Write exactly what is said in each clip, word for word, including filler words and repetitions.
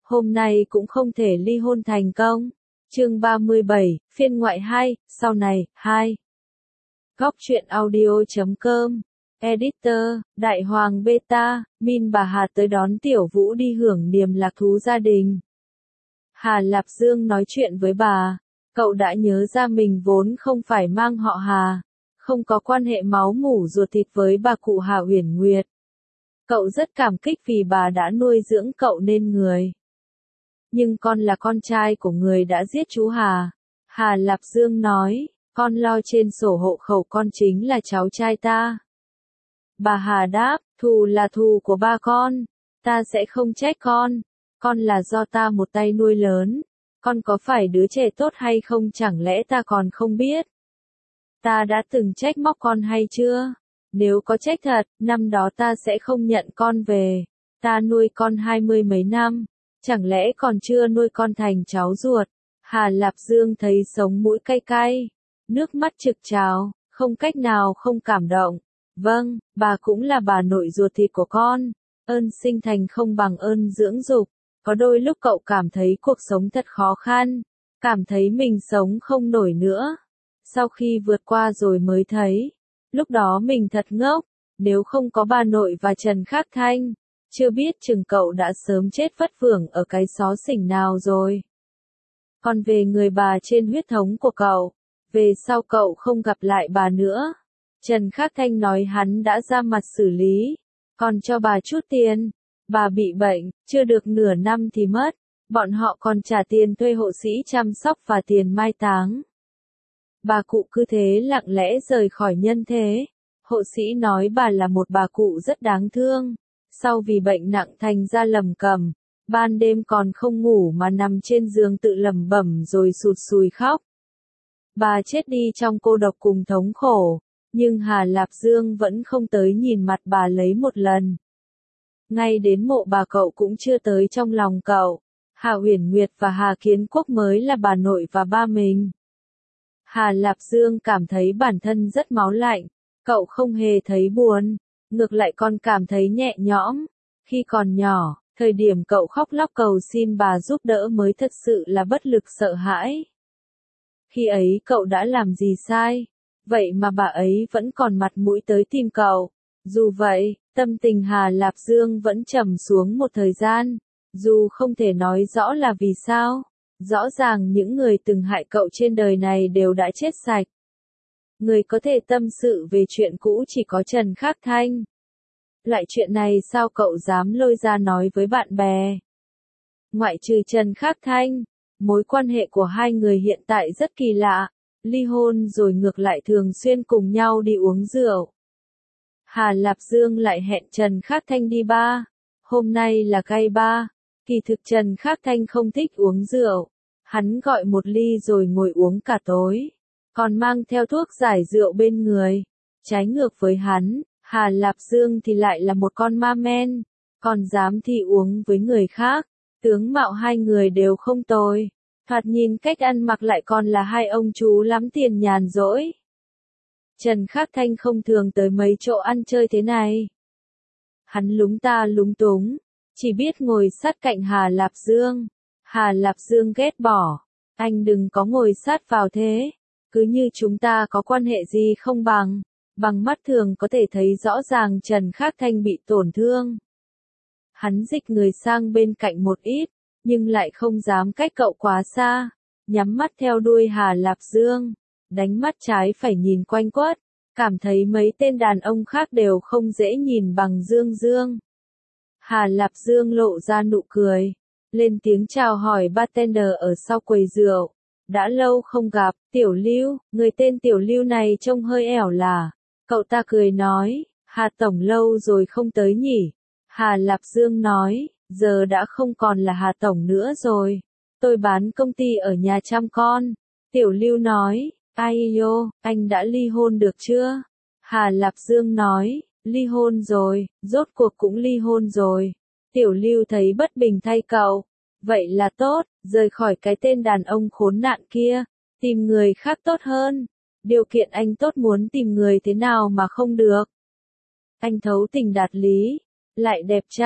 hôm nay cũng không thể ly hôn thành công. Chương ba mươi bảy, phiên ngoại hai, sau này, hai. Góc truyện audio chấm com, Editor, Đại Hoàng Beta, Min bà Hà tới đón Tiểu Vũ đi hưởng niềm lạc thú gia đình. Hà Lạp Dương nói chuyện với bà, cậu đã nhớ ra mình vốn không phải mang họ Hà, không có quan hệ máu mủ ruột thịt với bà cụ Hà Uyển Nguyệt. Cậu rất cảm kích vì bà đã nuôi dưỡng cậu nên người. Nhưng con là con trai của người đã giết chú Hà. Hà Lạp Dương nói, con lo trên sổ hộ khẩu con chính là cháu trai ta. Bà Hà đáp, thù là thù của ba con, ta sẽ không trách con, con là do ta một tay nuôi lớn, con có phải đứa trẻ tốt hay không chẳng lẽ ta còn không biết. Ta đã từng trách móc con hay chưa? Nếu có trách thật, năm đó ta sẽ không nhận con về, ta nuôi con hai mươi mấy năm, chẳng lẽ còn chưa nuôi con thành cháu ruột. Hà Lạp Dương thấy sống mũi cay cay, nước mắt trực trào, không cách nào không cảm động. Vâng, bà cũng là bà nội ruột thịt của con, ơn sinh thành không bằng ơn dưỡng dục. Có đôi lúc cậu cảm thấy cuộc sống thật khó khăn, cảm thấy mình sống không nổi nữa. Sau khi vượt qua rồi mới thấy, lúc đó mình thật ngốc, nếu không có bà nội và Trần Khắc Thanh, chưa biết chừng cậu đã sớm chết vất vưởng ở cái xó xỉnh nào rồi. Còn về người bà trên huyết thống của cậu, về sau cậu không gặp lại bà nữa. Trần Khắc Thanh nói hắn đã ra mặt xử lý, còn cho bà chút tiền. Bà bị bệnh, chưa được nửa năm thì mất, bọn họ còn trả tiền thuê hộ sĩ chăm sóc và tiền mai táng. Bà cụ cứ thế lặng lẽ rời khỏi nhân thế. Hộ sĩ nói bà là một bà cụ rất đáng thương, sau vì bệnh nặng thành ra lầm cầm, ban đêm còn không ngủ mà nằm trên giường tự lẩm bẩm rồi sụt sùi khóc. Bà chết đi trong cô độc cùng thống khổ, nhưng Hà Lạp Dương vẫn không tới nhìn mặt bà lấy một lần. Ngay đến mộ bà cậu cũng chưa tới trong lòng cậu. Hà Uyển Nguyệt và Hà Kiến Quốc mới là bà nội và ba mình. Hà Lạp Dương cảm thấy bản thân rất máu lạnh, cậu không hề thấy buồn, ngược lại còn cảm thấy nhẹ nhõm. Khi còn nhỏ, thời điểm cậu khóc lóc cầu xin bà giúp đỡ mới thật sự là bất lực sợ hãi. Khi ấy cậu đã làm gì sai, vậy mà bà ấy vẫn còn mặt mũi tới tìm cậu. Dù vậy, tâm tình Hà Lạp Dương vẫn trầm xuống một thời gian, dù không thể nói rõ là vì sao. Rõ ràng những người từng hại cậu trên đời này đều đã chết sạch. Người có thể tâm sự về chuyện cũ chỉ có Trần Khắc Thanh. Loại chuyện này sao cậu dám lôi ra nói với bạn bè? Ngoại trừ Trần Khắc Thanh, mối quan hệ của hai người hiện tại rất kỳ lạ, ly hôn rồi ngược lại thường xuyên cùng nhau đi uống rượu. Hà Lạp Dương lại hẹn Trần Khắc Thanh đi bar, hôm nay là gay bar, kỳ thực Trần Khắc Thanh không thích uống rượu, hắn gọi một ly rồi ngồi uống cả tối, còn mang theo thuốc giải rượu bên người. Trái ngược với hắn, Hà Lạp Dương thì lại là một con ma men, còn dám thi uống với người khác. Tướng mạo hai người đều không tồi, thoạt nhìn cách ăn mặc lại còn là hai ông chú lắm tiền nhàn rỗi. Trần Khắc Thanh không thường tới mấy chỗ ăn chơi thế này. Hắn lúng ta lúng túng, chỉ biết ngồi sát cạnh Hà Lạp Dương. Hà Lạp Dương ghét bỏ, anh đừng có ngồi sát vào thế, cứ như chúng ta có quan hệ gì không bằng. Bằng mắt thường có thể thấy rõ ràng Trần Khắc Thanh bị tổn thương. Hắn dịch người sang bên cạnh một ít, nhưng lại không dám cách cậu quá xa, nhắm mắt theo đuôi Hà Lạp Dương, đánh mắt trái phải nhìn quanh quất, cảm thấy mấy tên đàn ông khác đều không dễ nhìn bằng Dương Dương. Hà Lạp Dương lộ ra nụ cười, lên tiếng chào hỏi bartender ở sau quầy rượu. Đã lâu không gặp, Tiểu Lưu, người tên Tiểu Lưu này trông hơi ẻo lả. Cậu ta cười nói, Hà Tổng lâu rồi không tới nhỉ? Hà Lạp Dương nói, giờ đã không còn là Hà Tổng nữa rồi. Tôi bán công ty ở nhà chăm con. Tiểu Lưu nói, ai yo, anh đã ly hôn được chưa? Hà Lạp Dương nói, ly hôn rồi, rốt cuộc cũng ly hôn rồi. Tiểu Lưu thấy bất bình thay cậu. Vậy là tốt, rời khỏi cái tên đàn ông khốn nạn kia, tìm người khác tốt hơn. Điều kiện anh tốt muốn tìm người thế nào mà không được. Anh thấu tình đạt lý, lại đẹp trai,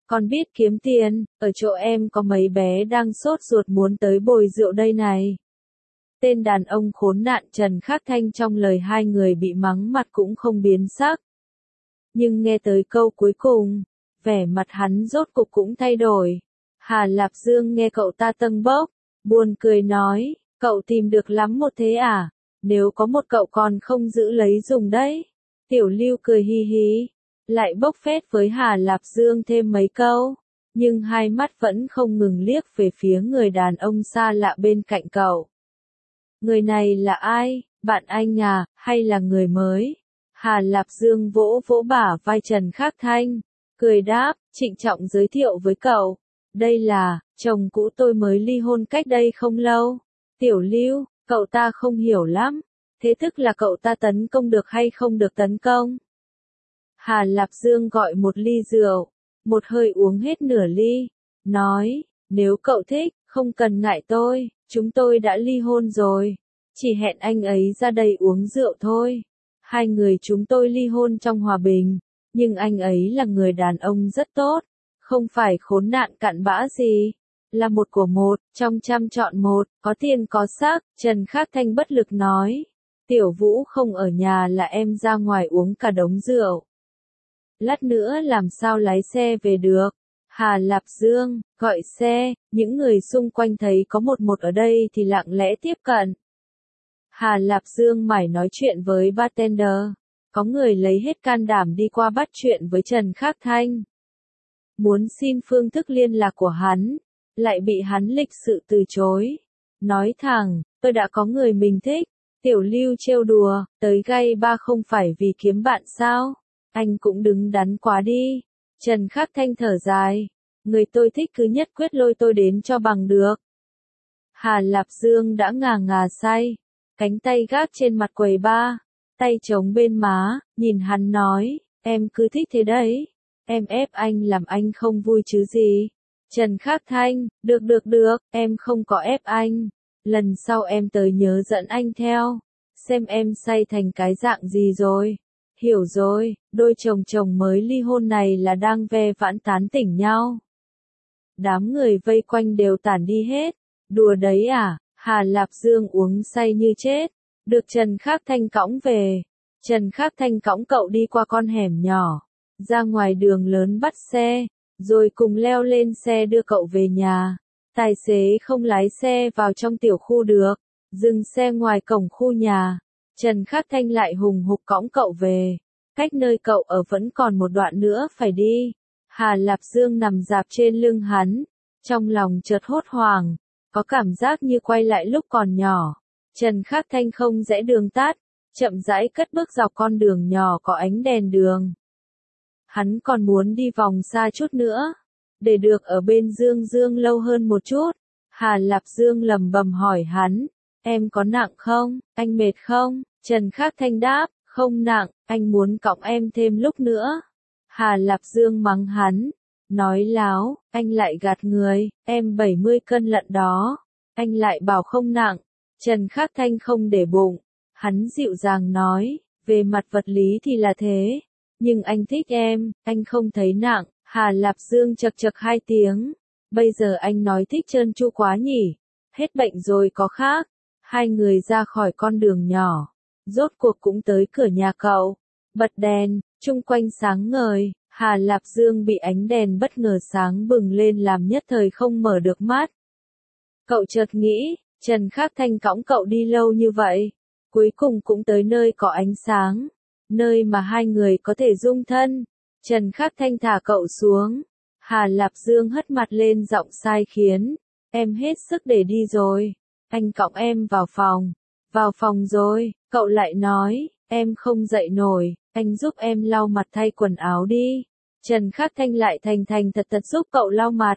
Còn biết kiếm tiền, ở chỗ em có mấy bé đang sốt ruột muốn tới bồi rượu đây này. Tên đàn ông khốn nạn Trần Khắc Thanh trong lời hai người bị mắng mặt cũng không biến sắc. Nhưng nghe tới câu cuối cùng, vẻ mặt hắn rốt cục cũng thay đổi. Hà Lạp Dương nghe cậu ta tâng bốc, buồn cười nói, cậu tìm được lắm một thế à, nếu có một cậu còn không giữ lấy dùng đấy. Tiểu Lưu cười hi hi, lại bốc phét với Hà Lạp Dương thêm mấy câu, nhưng hai mắt vẫn không ngừng liếc về phía người đàn ông xa lạ bên cạnh cậu. Người này là ai, bạn anh à, hay là người mới? Hà Lạp Dương vỗ vỗ bả vai Trần Khắc Thanh, cười đáp, trịnh trọng giới thiệu với cậu. Đây là, chồng cũ tôi mới ly hôn cách đây không lâu. Tiểu Lưu, cậu ta không hiểu lắm. Thế tức là cậu ta tấn công được hay không được tấn công? Hà Lạp Dương gọi một ly rượu, một hơi uống hết nửa ly, nói, nếu cậu thích, không cần ngại tôi, chúng tôi đã ly hôn rồi, chỉ hẹn anh ấy ra đây uống rượu thôi. Hai người chúng tôi ly hôn trong hòa bình, nhưng anh ấy là người đàn ông rất tốt, không phải khốn nạn cặn bã gì, là một của một, trong trăm chọn một, có tiền có sắc. Trần Khắc Thanh bất lực nói, Tiểu Vũ không ở nhà là em ra ngoài uống cả đống rượu. Lát nữa làm sao lái xe về được? Hà Lạp Dương, gọi xe, những người xung quanh thấy có một một ở đây thì lặng lẽ tiếp cận. Hà Lạp Dương mải nói chuyện với bartender, có người lấy hết can đảm đi qua bắt chuyện với Trần Khắc Thanh. Muốn xin phương thức liên lạc của hắn, lại bị hắn lịch sự từ chối. Nói thẳng, tôi đã có người mình thích. Tiểu Lưu trêu đùa, tới gay ba không phải vì kiếm bạn sao? Anh cũng đứng đắn quá đi. Trần Khắc Thanh thở dài, người tôi thích cứ nhất quyết lôi tôi đến cho bằng được. Hà Lạp Dương đã ngà ngà say, cánh tay gác trên mặt quầy ba, tay chống bên má, nhìn hắn nói, em cứ thích thế đấy. Em ép anh làm anh không vui chứ gì. Trần Khắc Thanh, được được được, em không có ép anh. Lần sau em tới nhớ dẫn anh theo, xem em say thành cái dạng gì rồi. Hiểu rồi, đôi chồng chồng mới ly hôn này là đang ve vãn tán tỉnh nhau. Đám người vây quanh đều tản đi hết. Đùa đấy à, Hà Lạp Dương uống say như chết, được Trần Khắc Thanh cõng về. Trần Khắc Thanh cõng cậu đi qua con hẻm nhỏ, ra ngoài đường lớn bắt xe, rồi cùng leo lên xe đưa cậu về nhà. Tài xế không lái xe vào trong tiểu khu được, dừng xe ngoài cổng khu nhà. Trần Khắc Thanh lại hùng hục cõng cậu về, cách nơi cậu ở vẫn còn một đoạn nữa phải đi. Hà Lạp Dương nằm dạp trên lưng hắn, trong lòng chợt hốt hoảng, có cảm giác như quay lại lúc còn nhỏ. Trần Khắc Thanh không rẽ đường tắt, chậm rãi cất bước dọc con đường nhỏ có ánh đèn đường. Hắn còn muốn đi vòng xa chút nữa, để được ở bên Dương Dương lâu hơn một chút. Hà Lạp Dương lầm bầm hỏi hắn, em có nặng không, anh mệt không? Trần Khắc Thanh đáp, không nặng, anh muốn cõng em thêm lúc nữa. Hà Lạp Dương mắng hắn, nói láo, anh lại gạt người, em bảy mươi cân lận đó, anh lại bảo không nặng. Trần Khắc Thanh không để bụng, hắn dịu dàng nói, về mặt vật lý thì là thế, nhưng anh thích em, anh không thấy nặng. Hà Lạp Dương chật chật hai tiếng, bây giờ anh nói thích trơn tru quá nhỉ, hết bệnh rồi có khác. Hai người ra khỏi con đường nhỏ, rốt cuộc cũng tới cửa nhà cậu, bật đèn, chung quanh sáng ngời. Hà Lạp Dương bị ánh đèn bất ngờ sáng bừng lên làm nhất thời không mở được mắt. Cậu chợt nghĩ, Trần Khắc Thanh cõng cậu đi lâu như vậy, cuối cùng cũng tới nơi có ánh sáng, nơi mà hai người có thể dung thân. Trần Khắc Thanh thả cậu xuống, Hà Lạp Dương hất mặt lên giọng sai khiến, em hết sức để đi rồi, anh cõng em vào phòng. Vào phòng rồi, cậu lại nói, em không dậy nổi, anh giúp em lau mặt thay quần áo đi. Trần Khắc Thanh lại thành thành thật thật giúp cậu lau mặt.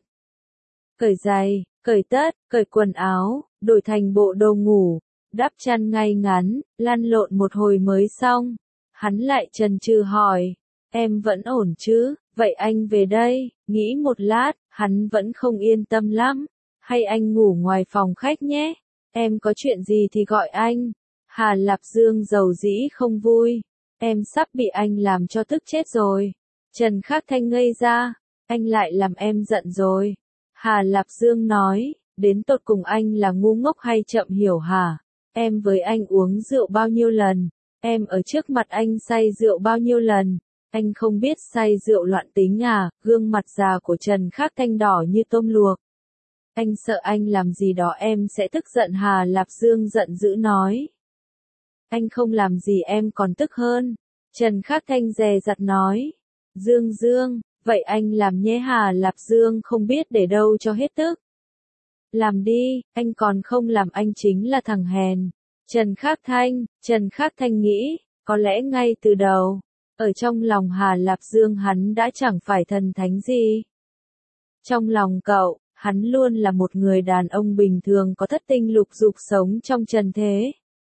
Cởi giày, cởi tất, cởi quần áo, đổi thành bộ đồ ngủ, đắp chăn ngay ngắn, lăn lộn một hồi mới xong. Hắn lại chần chừ hỏi, em vẫn ổn chứ, vậy anh về đây. Nghĩ một lát, hắn vẫn không yên tâm lắm, hay anh ngủ ngoài phòng khách nhé, em có chuyện gì thì gọi anh. Hà Lạp Dương dầu dĩ không vui, em sắp bị anh làm cho tức chết rồi. Trần Khắc Thanh ngây ra, Anh lại làm em giận rồi. Hà Lạp Dương nói, đến tột cùng anh là ngu ngốc hay chậm hiểu hả? Em với anh uống rượu bao nhiêu lần? Em ở trước mặt anh say rượu bao nhiêu lần? Anh không biết say rượu loạn tính à? Gương mặt già của Trần Khắc Thanh đỏ như tôm luộc. Anh sợ anh làm gì đó em sẽ tức giận. Hà Lạp Dương giận dữ nói. Anh không làm gì em còn tức hơn. Trần Khắc Thanh dè dặt nói. Dương Dương, vậy anh làm nhé. Hà Lạp Dương không biết để đâu cho hết tức. Làm đi, anh còn không làm anh chính là thằng hèn. Trần Khắc Thanh, Trần Khắc Thanh nghĩ, có lẽ ngay từ đầu, ở trong lòng Hà Lạp Dương hắn đã chẳng phải thần thánh gì. Trong lòng cậu, hắn luôn là một người đàn ông bình thường có thất tinh lục dục sống trong trần thế.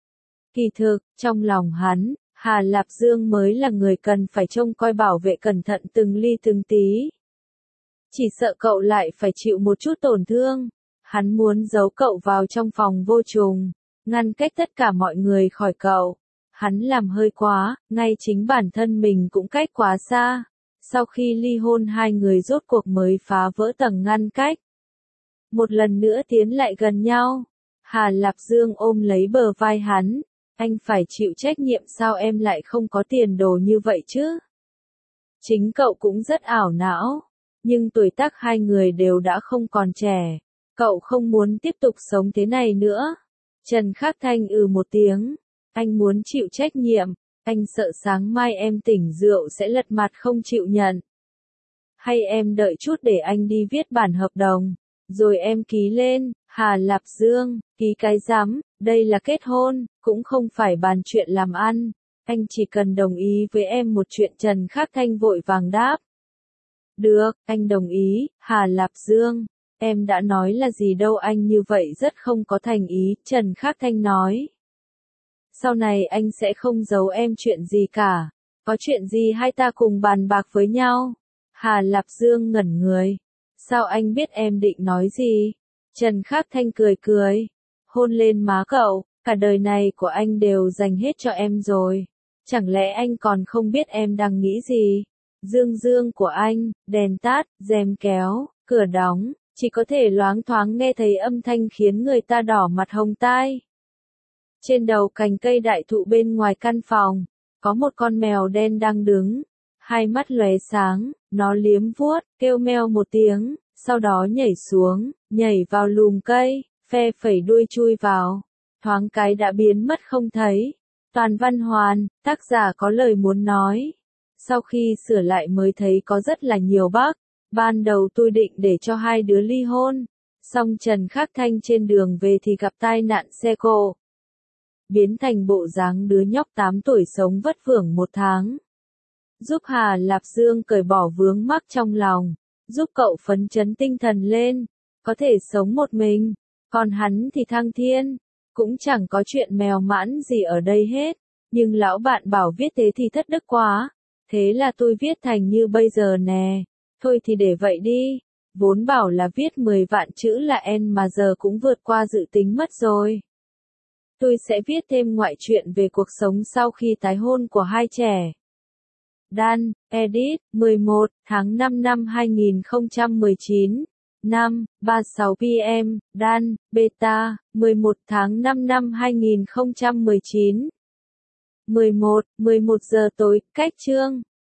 Kỳ thực, trong lòng hắn, Hà Lạp Dương mới là người cần phải trông coi bảo vệ cẩn thận từng ly từng tí. Chỉ sợ cậu lại phải chịu một chút tổn thương. Hắn muốn giấu cậu vào trong phòng vô trùng, ngăn cách tất cả mọi người khỏi cậu. Hắn làm hơi quá, ngay chính bản thân mình cũng cách quá xa. Sau khi ly hôn hai người rốt cuộc mới phá vỡ tầng ngăn cách. Một lần nữa tiến lại gần nhau. Hà Lạp Dương ôm lấy bờ vai hắn. Anh phải chịu trách nhiệm. Sao em lại không có tiền đồ như vậy chứ? Chính cậu cũng rất ảo não. Nhưng tuổi tác hai người đều đã không còn trẻ. Cậu không muốn tiếp tục sống thế này nữa. Trần Khắc Thanh ừ một tiếng. Anh muốn chịu trách nhiệm. Anh sợ sáng mai em tỉnh rượu sẽ lật mặt không chịu nhận. Hay em đợi chút để anh đi viết bản hợp đồng. Rồi em ký lên. Hà Lạp Dương, ký cái rắm, đây là kết hôn, cũng không phải bàn chuyện làm ăn. Anh chỉ cần đồng ý với em một chuyện. Trần Khắc Thanh vội vàng đáp. Được, anh đồng ý. Hà Lạp Dương. Em đã nói là gì đâu, anh như vậy rất không có thành ý. Trần Khắc Thanh nói. Sau này anh sẽ không giấu em chuyện gì cả. Có chuyện gì hai ta cùng bàn bạc với nhau. Hà Lạp Dương ngẩn người. Sao anh biết em định nói gì? Trần Khắc Thanh cười cười. Hôn lên má cậu, cả đời này của anh đều dành hết cho em rồi. Chẳng lẽ anh còn không biết em đang nghĩ gì? Dương dương của anh, đèn tắt, rèm kéo, cửa đóng. Chỉ có thể loáng thoáng nghe thấy âm thanh khiến người ta đỏ mặt hồng tai. Trên đầu cành cây đại thụ bên ngoài căn phòng, có một con mèo đen đang đứng. Hai mắt lóe sáng, nó liếm vuốt, kêu meo một tiếng, sau đó nhảy xuống, nhảy vào lùm cây, phe phẩy đuôi chui vào. Thoáng cái đã biến mất không thấy. Toàn Văn Hoàn, tác giả có lời muốn nói. Sau khi sửa lại mới thấy có rất là nhiều bug. Ban đầu tôi định để cho hai đứa ly hôn. Xong Trần Khắc Thanh trên đường về thì gặp tai nạn xe cộ. Biến thành bộ dáng đứa nhóc tám tuổi sống vất vưởng một tháng. Giúp Hà Lạp Dương cởi bỏ vướng mắc trong lòng. Giúp cậu phấn chấn tinh thần lên. Có thể sống một mình. Còn hắn thì thăng thiên. Cũng chẳng có chuyện mèo mãn gì ở đây hết. Nhưng lão bạn bảo viết thế thì thất đức quá. Thế là tôi viết thành như bây giờ nè. Thôi thì để vậy đi. Vốn bảo là viết mười vạn chữ là N mà giờ cũng vượt qua dự tính mất rồi. Tôi sẽ viết thêm ngoại truyện về cuộc sống sau khi tái hôn của hai trẻ. Đan, edit, mười một tháng năm năm hai nghìn không trăm mười chín. năm, ba mươi sáu p m, Đan, beta, mười một tháng năm năm hai nghìn không trăm mười chín. mười một, mười một giờ tối, cách chương.